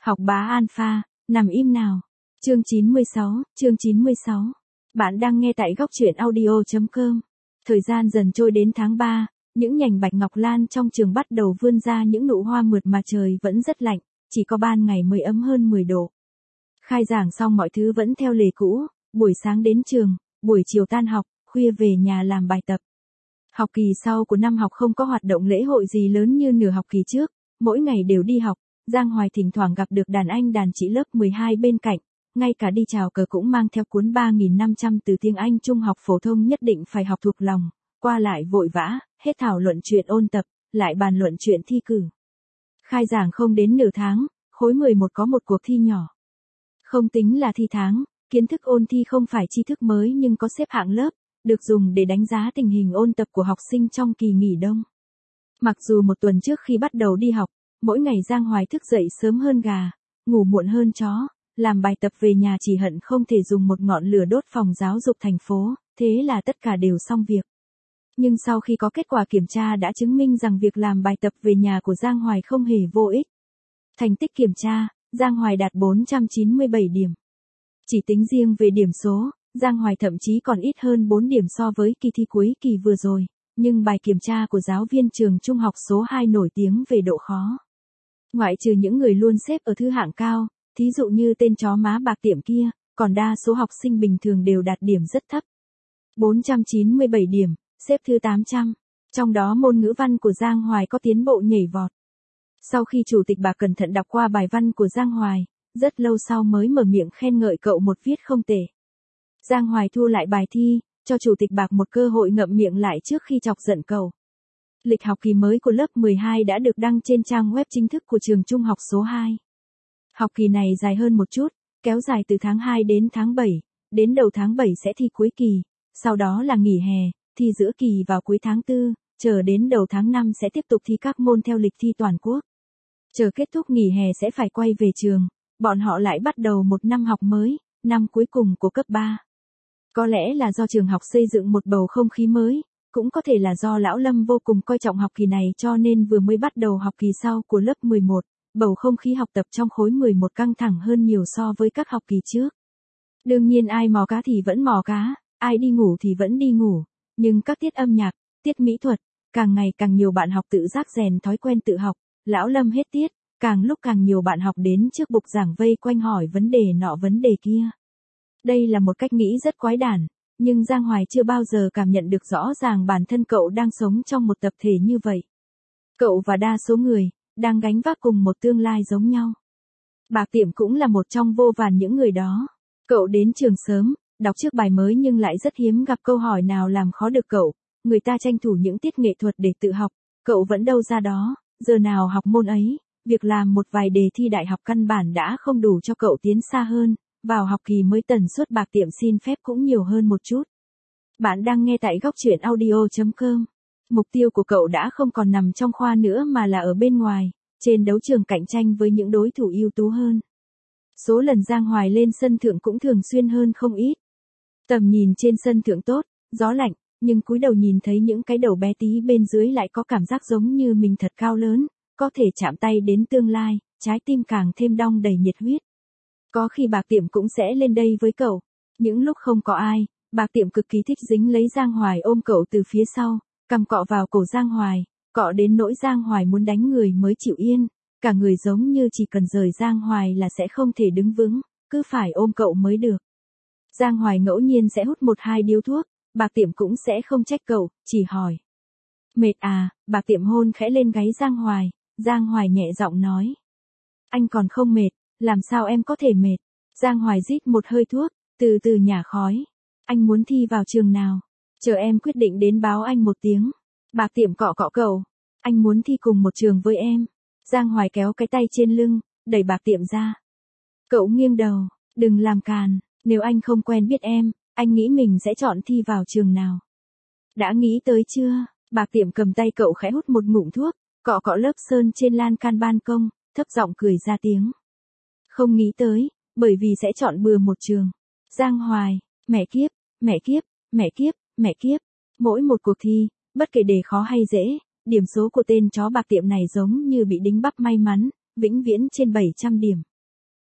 Học bá alpha, nằm im nào. Chương 96. Bạn đang nghe tại góc truyện audio.com. Thời gian dần trôi đến tháng 3, những nhành bạch ngọc lan trong trường bắt đầu vươn ra những nụ hoa mượt mà trời vẫn rất lạnh, chỉ có ban ngày mới ấm hơn 10 độ. Khai giảng xong mọi thứ vẫn theo lề cũ, buổi sáng đến trường, buổi chiều tan học, khuya về nhà làm bài tập. Học kỳ sau của năm học không có hoạt động lễ hội gì lớn như nửa học kỳ trước, mỗi ngày đều đi học. Giang Hoài thỉnh thoảng gặp được đàn anh đàn chị lớp 12 bên cạnh, ngay cả đi chào cờ cũng mang theo cuốn 3.500 từ tiếng Anh trung học phổ thông nhất định phải học thuộc lòng, qua lại vội vã, hết thảo luận chuyện ôn tập, lại bàn luận chuyện thi cử. Khai giảng không đến nửa tháng, khối 11 có một cuộc thi nhỏ. Không tính là thi tháng, kiến thức ôn thi không phải tri thức mới nhưng có xếp hạng lớp, được dùng để đánh giá tình hình ôn tập của học sinh trong kỳ nghỉ đông. Mặc dù một tuần trước khi bắt đầu đi học, mỗi ngày Giang Hoài thức dậy sớm hơn gà, ngủ muộn hơn chó, làm bài tập về nhà chỉ hận không thể dùng một ngọn lửa đốt phòng giáo dục thành phố, thế là tất cả đều xong việc. Nhưng sau khi có kết quả kiểm tra đã chứng minh rằng việc làm bài tập về nhà của Giang Hoài không hề vô ích. Thành tích kiểm tra, Giang Hoài đạt 497 điểm. Chỉ tính riêng về điểm số, Giang Hoài thậm chí còn ít hơn 4 điểm so với kỳ thi cuối kỳ vừa rồi, nhưng bài kiểm tra của giáo viên trường trung học số 2 nổi tiếng về độ khó. Ngoại trừ những người luôn xếp ở thứ hạng cao, thí dụ như tên chó má bạc tiệm kia, còn đa số học sinh bình thường đều đạt điểm rất thấp. 497 điểm, xếp thứ 800. Trong đó môn ngữ văn của Giang Hoài có tiến bộ nhảy vọt. Sau khi chủ tịch Bạc cẩn thận đọc qua bài văn của Giang Hoài, rất lâu sau mới mở miệng khen ngợi cậu một viết không tệ. Giang Hoài thu lại bài thi, cho chủ tịch Bạc một cơ hội ngậm miệng lại trước khi chọc giận cậu. Lịch học kỳ mới của lớp 12 đã được đăng trên trang web chính thức của trường trung học số 2. Học kỳ này dài hơn một chút, kéo dài từ tháng 2 đến tháng 7, đến đầu tháng 7 sẽ thi cuối kỳ, sau đó là nghỉ hè, thi giữa kỳ vào cuối tháng 4, chờ đến đầu tháng 5 sẽ tiếp tục thi các môn theo lịch thi toàn quốc. Chờ kết thúc nghỉ hè sẽ phải quay về trường, bọn họ lại bắt đầu một năm học mới, năm cuối cùng của cấp 3. Có lẽ là do trường học xây dựng một bầu không khí mới, cũng có thể là do Lão Lâm vô cùng coi trọng học kỳ này cho nên vừa mới bắt đầu học kỳ sau của lớp 11, bầu không khí học tập trong khối 11 căng thẳng hơn nhiều so với các học kỳ trước. Đương nhiên ai mò cá thì vẫn mò cá, ai đi ngủ thì vẫn đi ngủ, nhưng các tiết âm nhạc, tiết mỹ thuật, càng ngày càng nhiều bạn học tự giác rèn thói quen tự học, Lão Lâm hết tiết, càng lúc càng nhiều bạn học đến trước bục giảng vây quanh hỏi vấn đề nọ vấn đề kia. Đây là một cách nghĩ rất quái đản, nhưng Giang Hoài chưa bao giờ cảm nhận được rõ ràng bản thân cậu đang sống trong một tập thể như vậy. Cậu và đa số người, đang gánh vác cùng một tương lai giống nhau. Bạc tiệm cũng là một trong vô vàn những người đó. Cậu đến trường sớm, đọc trước bài mới nhưng lại rất hiếm gặp câu hỏi nào làm khó được cậu. Người ta tranh thủ những tiết nghệ thuật để tự học, cậu vẫn đâu ra đó, giờ nào học môn ấy, việc làm một vài đề thi đại học căn bản đã không đủ cho cậu tiến xa hơn. Vào học kỳ mới tần suất bạc tiệm xin phép cũng nhiều hơn một chút. Bạn đang nghe tại góc truyện audio.com. Mục tiêu của cậu đã không còn nằm trong khoa nữa mà là ở bên ngoài, trên đấu trường cạnh tranh với những đối thủ ưu tú hơn. Số lần Giang Hoài lên sân thượng cũng thường xuyên hơn không ít. Tầm nhìn trên sân thượng tốt, gió lạnh, nhưng cúi đầu nhìn thấy những cái đầu bé tí bên dưới lại có cảm giác giống như mình thật cao lớn, có thể chạm tay đến tương lai, trái tim càng thêm đong đầy nhiệt huyết. Có khi Bạc tiệm cũng sẽ lên đây với cậu. Những lúc không có ai, Bạc tiệm cực kỳ thích dính lấy Giang Hoài ôm cậu từ phía sau, cằm cọ vào cổ Giang Hoài, cọ đến nỗi Giang Hoài muốn đánh người mới chịu yên, cả người giống như chỉ cần rời Giang Hoài là sẽ không thể đứng vững, cứ phải ôm cậu mới được. Giang Hoài ngẫu nhiên sẽ hút 1-2 điếu thuốc, Bạc tiệm cũng sẽ không trách cậu, chỉ hỏi. Mệt à, Bạc tiệm hôn khẽ lên gáy Giang Hoài nhẹ giọng nói. Anh còn không mệt. Làm sao em có thể mệt? Giang Hoài rít một hơi thuốc, từ từ nhả khói. Anh muốn thi vào trường nào? Chờ em quyết định đến báo anh một tiếng. Bạc tiệm cọ cọ cậu. Anh muốn thi cùng một trường với em. Giang Hoài kéo cái tay trên lưng, đẩy Bạc tiệm ra. Cậu nghiêng đầu, đừng làm càn. Nếu anh không quen biết em, anh nghĩ mình sẽ chọn thi vào trường nào? Đã nghĩ tới chưa? Bạc tiệm cầm tay cậu khẽ hút một ngụm thuốc, cọ cọ lớp sơn trên lan can ban công, thấp giọng cười ra tiếng. Không nghĩ tới, bởi vì sẽ chọn bừa một trường. Giang Hoài, mẹ kiếp, mẹ kiếp, mẹ kiếp, mẹ kiếp. Mỗi một cuộc thi, bất kể đề khó hay dễ, điểm số của tên chó Bạc tiệm này giống như bị đính bắp may mắn, vĩnh viễn trên 700 điểm.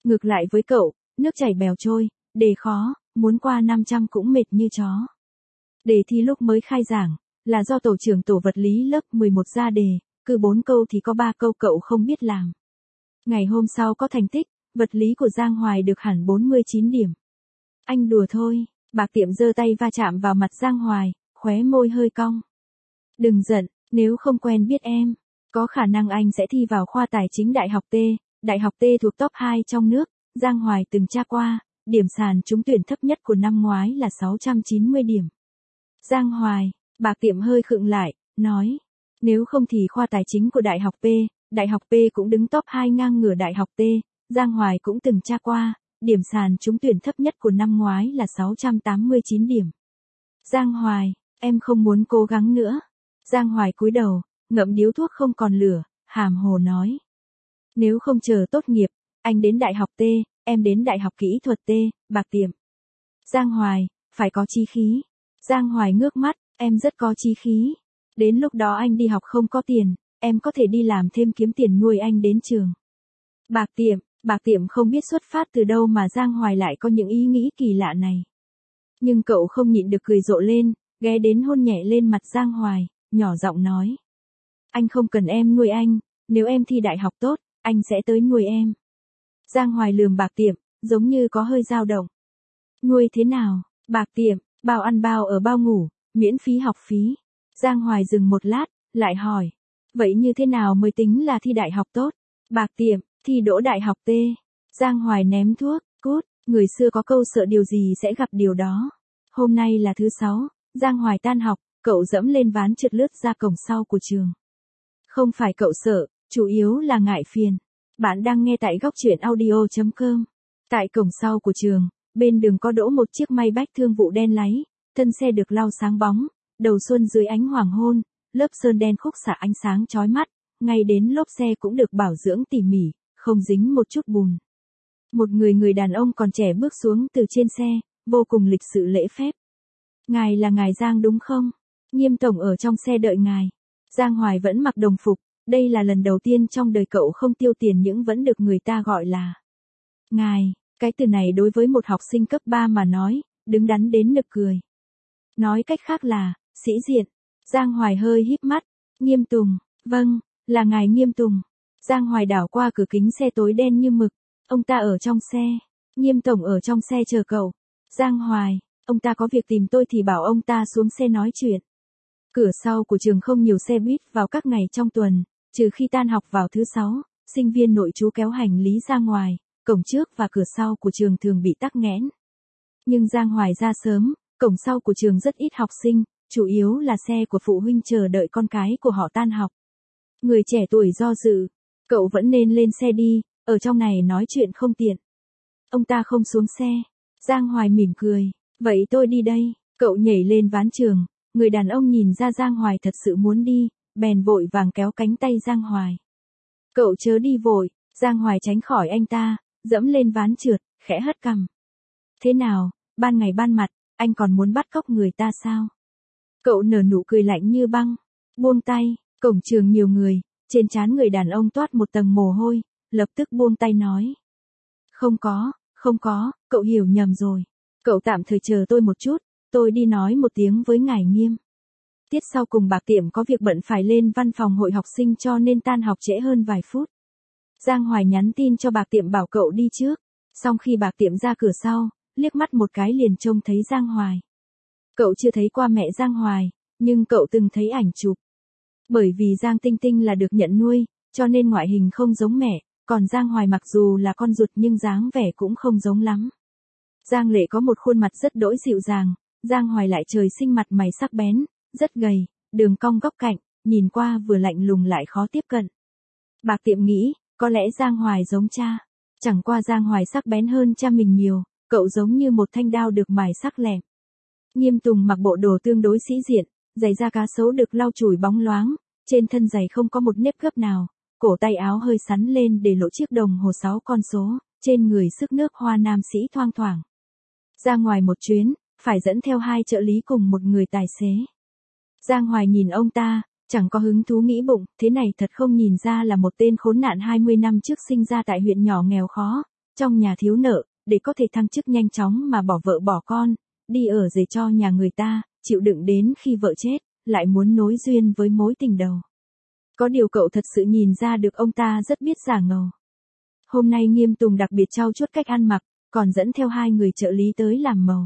Ngược lại với cậu, nước chảy bèo trôi, đề khó, muốn qua 500 cũng mệt như chó. Đề thi lúc mới khai giảng, là do tổ trưởng tổ vật lý lớp 11 ra đề, cứ 4 câu thì có 3 câu cậu không biết làm. Ngày hôm sau có thành tích, vật lý của Giang Hoài được hẳn 49 điểm. Anh đùa thôi, Bạc Tiệm giơ tay va chạm vào mặt Giang Hoài, khóe môi hơi cong. Đừng giận, nếu không quen biết em, có khả năng anh sẽ thi vào khoa tài chính Đại học T. Đại học T thuộc top 2 trong nước, Giang Hoài từng tra qua, điểm sàn trúng tuyển thấp nhất của năm ngoái là 690 điểm. Giang Hoài, Bạc Tiệm hơi khựng lại, nói, nếu không thì khoa tài chính của Đại học P, Đại học P cũng đứng top 2 ngang ngửa Đại học T, Giang Hoài cũng từng tra qua, điểm sàn trúng tuyển thấp nhất của năm ngoái là 689 điểm. Giang Hoài, em không muốn cố gắng nữa. Giang Hoài cúi đầu, ngậm điếu thuốc không còn lửa, hàm hồ nói. Nếu không chờ tốt nghiệp, anh đến Đại học T, em đến Đại học Kỹ thuật T, Bạc Tiệm. Giang Hoài, phải có chí khí. Giang Hoài ngước mắt, em rất có chí khí. Đến lúc đó anh đi học không có tiền, em có thể đi làm thêm kiếm tiền nuôi anh đến trường. Bạc Tiệm không biết xuất phát từ đâu mà Giang Hoài lại có những ý nghĩ kỳ lạ này. Nhưng cậu không nhịn được cười rộ lên, ghé đến hôn nhẹ lên mặt Giang Hoài, nhỏ giọng nói. Anh không cần em nuôi anh, nếu em thi đại học tốt, anh sẽ tới nuôi em. Giang Hoài lườm Bạc Tiệm, giống như có hơi dao động. Nuôi thế nào? Bạc Tiệm, bao ăn bao ở bao ngủ, miễn phí học phí. Giang Hoài dừng một lát, lại hỏi. Vậy như thế nào mới tính là thi đại học tốt? Bạc Tiệm, thi đỗ Đại học T. Giang Hoài ném thuốc, cút, người xưa có câu sợ điều gì sẽ gặp điều đó. Hôm nay là thứ 6, Giang Hoài tan học, cậu dẫm lên ván trượt lướt ra cổng sau của trường. Không phải cậu sợ, chủ yếu là ngại phiền. Bạn đang nghe tại góc truyện audio.com. Tại cổng sau của trường, bên đường có đỗ một chiếc Maybach thương vụ đen láy, thân xe được lau sáng bóng, đầu xuân dưới ánh hoàng hôn, lớp sơn đen khúc xạ ánh sáng chói mắt, ngay đến lốp xe cũng được bảo dưỡng tỉ mỉ, không dính một chút bùn. Một người đàn ông còn trẻ bước xuống từ trên xe, vô cùng lịch sự lễ phép. Ngài là ngài Giang đúng không? Nghiêm tổng ở trong xe đợi ngài. Giang Hoài vẫn mặc đồng phục, đây là lần đầu tiên trong đời cậu không tiêu tiền nhưng vẫn được người ta gọi là ngài. Cái từ này đối với một học sinh cấp 3 mà nói, đứng đắn đến nực cười. Nói cách khác là, sĩ diện. Giang Hoài hơi híp mắt. Nghiêm Tùng, vâng, là ngài Nghiêm Tùng. Giang Hoài đảo qua cửa kính xe tối đen như mực. Ông ta ở trong xe. Nghiêm tổng ở trong xe chờ cậu. Giang Hoài, ông ta có việc tìm tôi thì bảo ông ta xuống xe nói chuyện. Cửa sau của trường không nhiều xe buýt vào các ngày trong tuần, trừ khi tan học vào thứ 6, sinh viên nội trú kéo hành lý ra ngoài, cổng trước và cửa sau của trường thường bị tắc nghẽn. Nhưng Giang Hoài ra sớm, cổng sau của trường rất ít học sinh, chủ yếu là xe của phụ huynh chờ đợi con cái của họ tan học. Người trẻ tuổi do dự, cậu vẫn nên lên xe đi, ở trong này nói chuyện không tiện. Ông ta không xuống xe. Giang Hoài mỉm cười, vậy tôi đi đây. Cậu nhảy lên ván trường, người đàn ông nhìn ra Giang Hoài thật sự muốn đi, bèn vội vàng kéo cánh tay Giang Hoài. Cậu chớ đi vội. Giang Hoài tránh khỏi anh ta, dẫm lên ván trượt, khẽ hất cằm. Thế nào, ban ngày ban mặt, anh còn muốn bắt cóc người ta sao? Cậu nở nụ cười lạnh như băng. Buông tay, cổng trường nhiều người, trên trán người đàn ông toát một tầng mồ hôi, lập tức buông tay nói. Không có, cậu hiểu nhầm rồi. Cậu tạm thời chờ tôi một chút, tôi đi nói một tiếng với ngài Nghiêm. Tiết sau cùng Bạc Tiệm có việc bận phải lên văn phòng hội học sinh cho nên tan học trễ hơn vài phút. Giang Hoài nhắn tin cho Bạc Tiệm bảo cậu đi trước. Xong khi Bạc Tiệm ra cửa sau, liếc mắt một cái liền trông thấy Giang Hoài. Cậu chưa thấy qua mẹ Giang Hoài, nhưng cậu từng thấy ảnh chụp. Bởi vì Giang Tinh Tinh là được nhận nuôi, cho nên ngoại hình không giống mẹ, còn Giang Hoài mặc dù là con ruột nhưng dáng vẻ cũng không giống lắm. Giang Lệ có một khuôn mặt rất đỗi dịu dàng, Giang Hoài lại trời sinh mặt mày sắc bén, rất gầy, đường cong góc cạnh, nhìn qua vừa lạnh lùng lại khó tiếp cận. Bạc Tiệm nghĩ, có lẽ Giang Hoài giống cha. Chẳng qua Giang Hoài sắc bén hơn cha mình nhiều, cậu giống như một thanh đao được mài sắc lẹm. Nghiêm Tùng mặc bộ đồ tương đối sĩ diện, giày da cá sấu được lau chùi bóng loáng, trên thân giày không có một nếp gấp nào, cổ tay áo hơi sắn lên để lộ chiếc đồng hồ 6 con số, trên người sức nước hoa nam sĩ thoang thoảng. Ra ngoài một chuyến, phải dẫn theo 2 trợ lý cùng một người tài xế. Giang Hoài nhìn ông ta, chẳng có hứng thú nghĩ bụng, thế này thật không nhìn ra là một tên khốn nạn 20 năm trước sinh ra tại huyện nhỏ nghèo khó, trong nhà thiếu nợ, để có thể thăng chức nhanh chóng mà bỏ vợ bỏ con, đi ở rể cho nhà người ta, chịu đựng đến khi vợ chết, lại muốn nối duyên với mối tình đầu. Có điều cậu thật sự nhìn ra được ông ta rất biết giả ngầu. Hôm nay Nghiêm Tùng đặc biệt trau chuốt cách ăn mặc, còn dẫn theo 2 người trợ lý tới làm màu.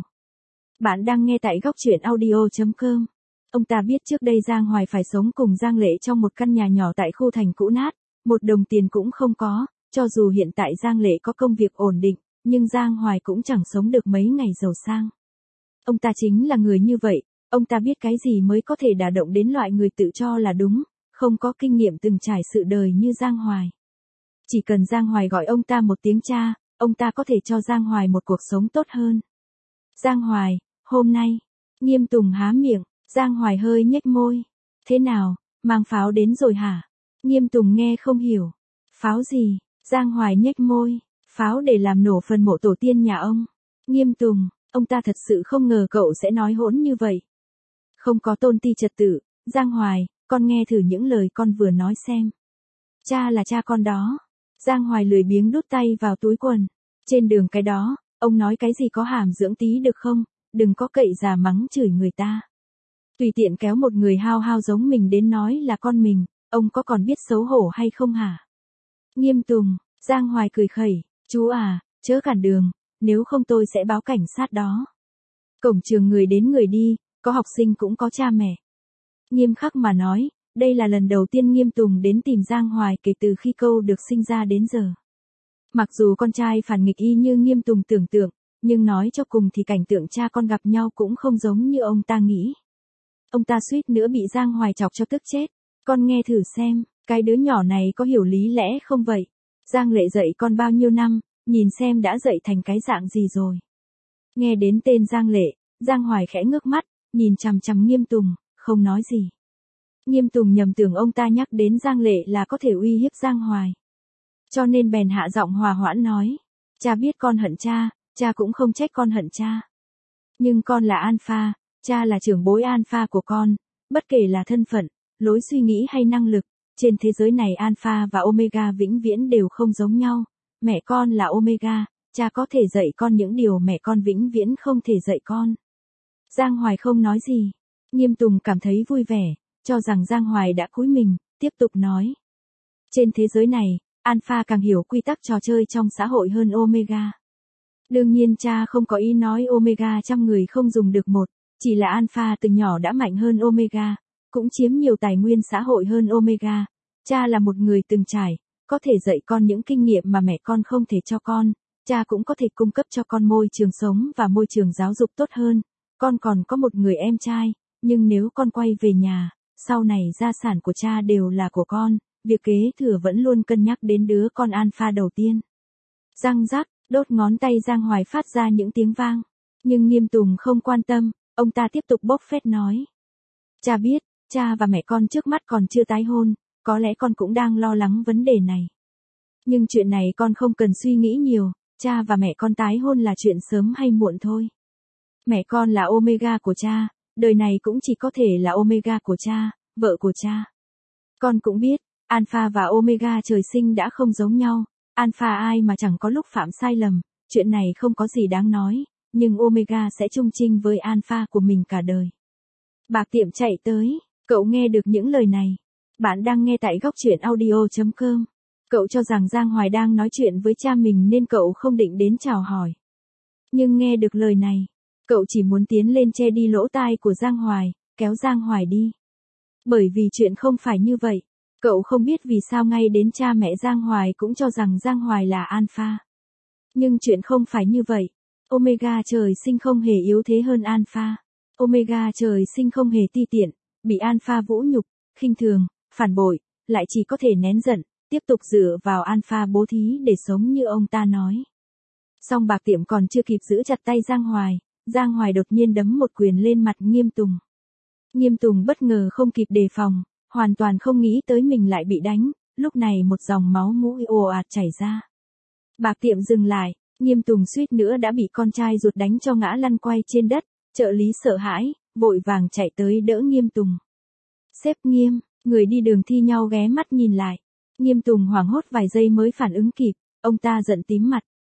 Bạn đang nghe tại góc truyện audio.com. Ông ta biết trước đây Giang Hoài phải sống cùng Giang Lệ trong một căn nhà nhỏ tại khu thành cũ nát, một đồng tiền cũng không có, cho dù hiện tại Giang Lệ có công việc ổn định, nhưng Giang Hoài cũng chẳng sống được mấy ngày giàu sang. Ông ta chính là người như vậy, ông ta biết cái gì mới có thể đả động đến loại người tự cho là đúng, không có kinh nghiệm từng trải sự đời như Giang Hoài. Chỉ cần Giang Hoài gọi ông ta một tiếng cha, ông ta có thể cho Giang Hoài một cuộc sống tốt hơn. Giang Hoài, hôm nay, Nghiêm Tùng há miệng, Giang Hoài hơi nhếch môi. Thế nào, mang pháo đến rồi hả? Nghiêm Tùng nghe không hiểu. Pháo gì? Giang Hoài nhếch môi. Pháo để làm nổ phần mộ tổ tiên nhà ông. Nghiêm Tùng, ông ta thật sự không ngờ cậu sẽ nói hỗn như vậy. Không có tôn ti trật tự. Giang Hoài, con nghe thử những lời con vừa nói xem. Cha là cha con đó. Giang Hoài lười biếng đút tay vào túi quần. Trên đường cái đó, ông nói cái gì có hàm dưỡng tí được không? Đừng có cậy già mắng chửi người ta. Tùy tiện kéo một người hao hao giống mình đến nói là con mình, ông có còn biết xấu hổ hay không hả? Nghiêm Tùng, Giang Hoài cười khẩy, chú à, chớ cản đường, nếu không tôi sẽ báo cảnh sát đó. Cổng trường người đến người đi, có học sinh cũng có cha mẹ. Nghiêm khắc mà nói, đây là lần đầu tiên Nghiêm Tùng đến tìm Giang Hoài kể từ khi cô được sinh ra đến giờ. Mặc dù con trai phản nghịch y như Nghiêm Tùng tưởng tượng, nhưng nói cho cùng thì cảnh tượng cha con gặp nhau cũng không giống như ông ta nghĩ. Ông ta suýt nữa bị Giang Hoài chọc cho tức chết. Con nghe thử xem, cái đứa nhỏ này có hiểu lý lẽ không vậy? Giang Lệ dạy con bao nhiêu năm, nhìn xem đã dạy thành cái dạng gì rồi. Nghe đến tên Giang Lệ, Giang Hoài khẽ ngước mắt, nhìn chằm chằm Nghiêm Tùng, không nói gì. Nghiêm Tùng nhầm tưởng ông ta nhắc đến Giang Lệ là có thể uy hiếp Giang Hoài. Cho nên bèn hạ giọng hòa hoãn nói, cha biết con hận cha, cha cũng không trách con hận cha. Nhưng con là Alpha, cha là trưởng bối Alpha của con, bất kể là thân phận, lối suy nghĩ hay năng lực, trên thế giới này Alpha và Omega vĩnh viễn đều không giống nhau. Mẹ con là Omega, cha có thể dạy con những điều mẹ con vĩnh viễn không thể dạy con. Giang Hoài không nói gì. Nghiêm Tùng cảm thấy vui vẻ, cho rằng Giang Hoài đã cúi mình, tiếp tục nói. Trên thế giới này, Alpha càng hiểu quy tắc trò chơi trong xã hội hơn Omega. Đương nhiên cha không có ý nói Omega trăm người không dùng được một, chỉ là Alpha từ nhỏ đã mạnh hơn Omega, cũng chiếm nhiều tài nguyên xã hội hơn Omega. Cha là một người từng trải, có thể dạy con những kinh nghiệm mà mẹ con không thể cho con, cha cũng có thể cung cấp cho con môi trường sống và môi trường giáo dục tốt hơn. Con còn có một người em trai, nhưng nếu con quay về nhà, sau này gia sản của cha đều là của con, việc kế thừa vẫn luôn cân nhắc đến đứa con Alpha đầu tiên. Răng rắc, đốt ngón tay Giang Hoài phát ra những tiếng vang, nhưng Nghiêm Tùng không quan tâm, ông ta tiếp tục bốc phét nói. Cha biết, cha và mẹ con trước mắt còn chưa tái hôn, có lẽ con cũng đang lo lắng vấn đề này. Nhưng chuyện này con không cần suy nghĩ nhiều, cha và mẹ con tái hôn là chuyện sớm hay muộn thôi. Mẹ con là Omega của cha, đời này cũng chỉ có thể là Omega của cha, vợ của cha. Con cũng biết, Alpha và Omega trời sinh đã không giống nhau, Alpha ai mà chẳng có lúc phạm sai lầm, chuyện này không có gì đáng nói, nhưng Omega sẽ chung chinh với Alpha của mình cả đời. Bạc Tiệm chạy tới, cậu nghe được những lời này. Bạn đang nghe tại góc truyện audio.com. Cậu cho rằng Giang Hoài đang nói chuyện với cha mình nên cậu không định đến chào hỏi. Nhưng nghe được lời này, cậu chỉ muốn tiến lên che đi lỗ tai của Giang Hoài, kéo Giang Hoài đi. Bởi vì chuyện không phải như vậy, cậu không biết vì sao ngay đến cha mẹ Giang Hoài cũng cho rằng Giang Hoài là Alpha. Nhưng chuyện không phải như vậy, Omega trời sinh không hề yếu thế hơn Alpha. Omega trời sinh không hề ti tiện, bị Alpha vũ nhục, khinh thường, phản bội, lại chỉ có thể nén giận, tiếp tục dựa vào Alpha bố thí để sống như ông ta nói. Song Bạc Tiệm còn chưa kịp giữ chặt tay Giang Hoài đột nhiên đấm một quyền lên mặt Nghiêm Tùng. Nghiêm Tùng bất ngờ không kịp đề phòng, hoàn toàn không nghĩ tới mình lại bị đánh, lúc này một dòng máu mũi ồ ạt chảy ra. Bạc Tiệm dừng lại, Nghiêm Tùng suýt nữa đã bị con trai ruột đánh cho ngã lăn quay trên đất, trợ lý sợ hãi, vội vàng chạy tới đỡ Nghiêm Tùng. Sếp Nghiêm, người đi đường thi nhau ghé mắt nhìn lại. Nghiêm Tùng hoảng hốt vài giây mới phản ứng kịp, ông ta giận tím mặt.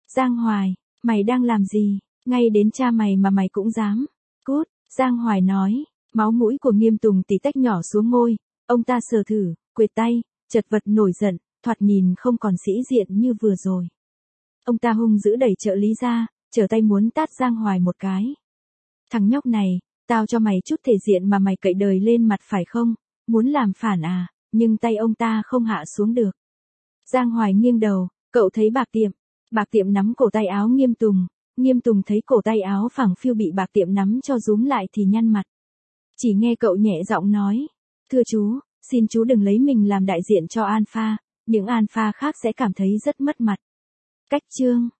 Giang Hoài, mày đang làm gì? Ngay đến cha mày mà mày cũng dám. Cút, Giang Hoài nói, máu mũi của Nghiêm Tùng tỉ tách nhỏ xuống môi, ông ta sờ thử, quệt tay, chật vật nổi giận, thoạt nhìn không còn sĩ diện như vừa rồi. Ông ta hung dữ đẩy trợ lý ra, trở tay muốn tát Giang Hoài một cái. Thằng nhóc này, tao cho mày chút thể diện mà mày cậy đời lên mặt phải không? Muốn làm phản à? Nhưng tay ông ta không hạ xuống được. Giang Hoài nghiêng đầu, cậu thấy Bạc Tiệm nắm cổ tay áo Nghiêm Tùng thấy cổ tay áo phẳng phiu bị Bạc Tiệm nắm cho rúm lại thì nhăn mặt. Chỉ nghe cậu nhẹ giọng nói, thưa chú, xin chú đừng lấy mình làm đại diện cho Alpha, những Alpha khác sẽ cảm thấy rất mất mặt. Cách chương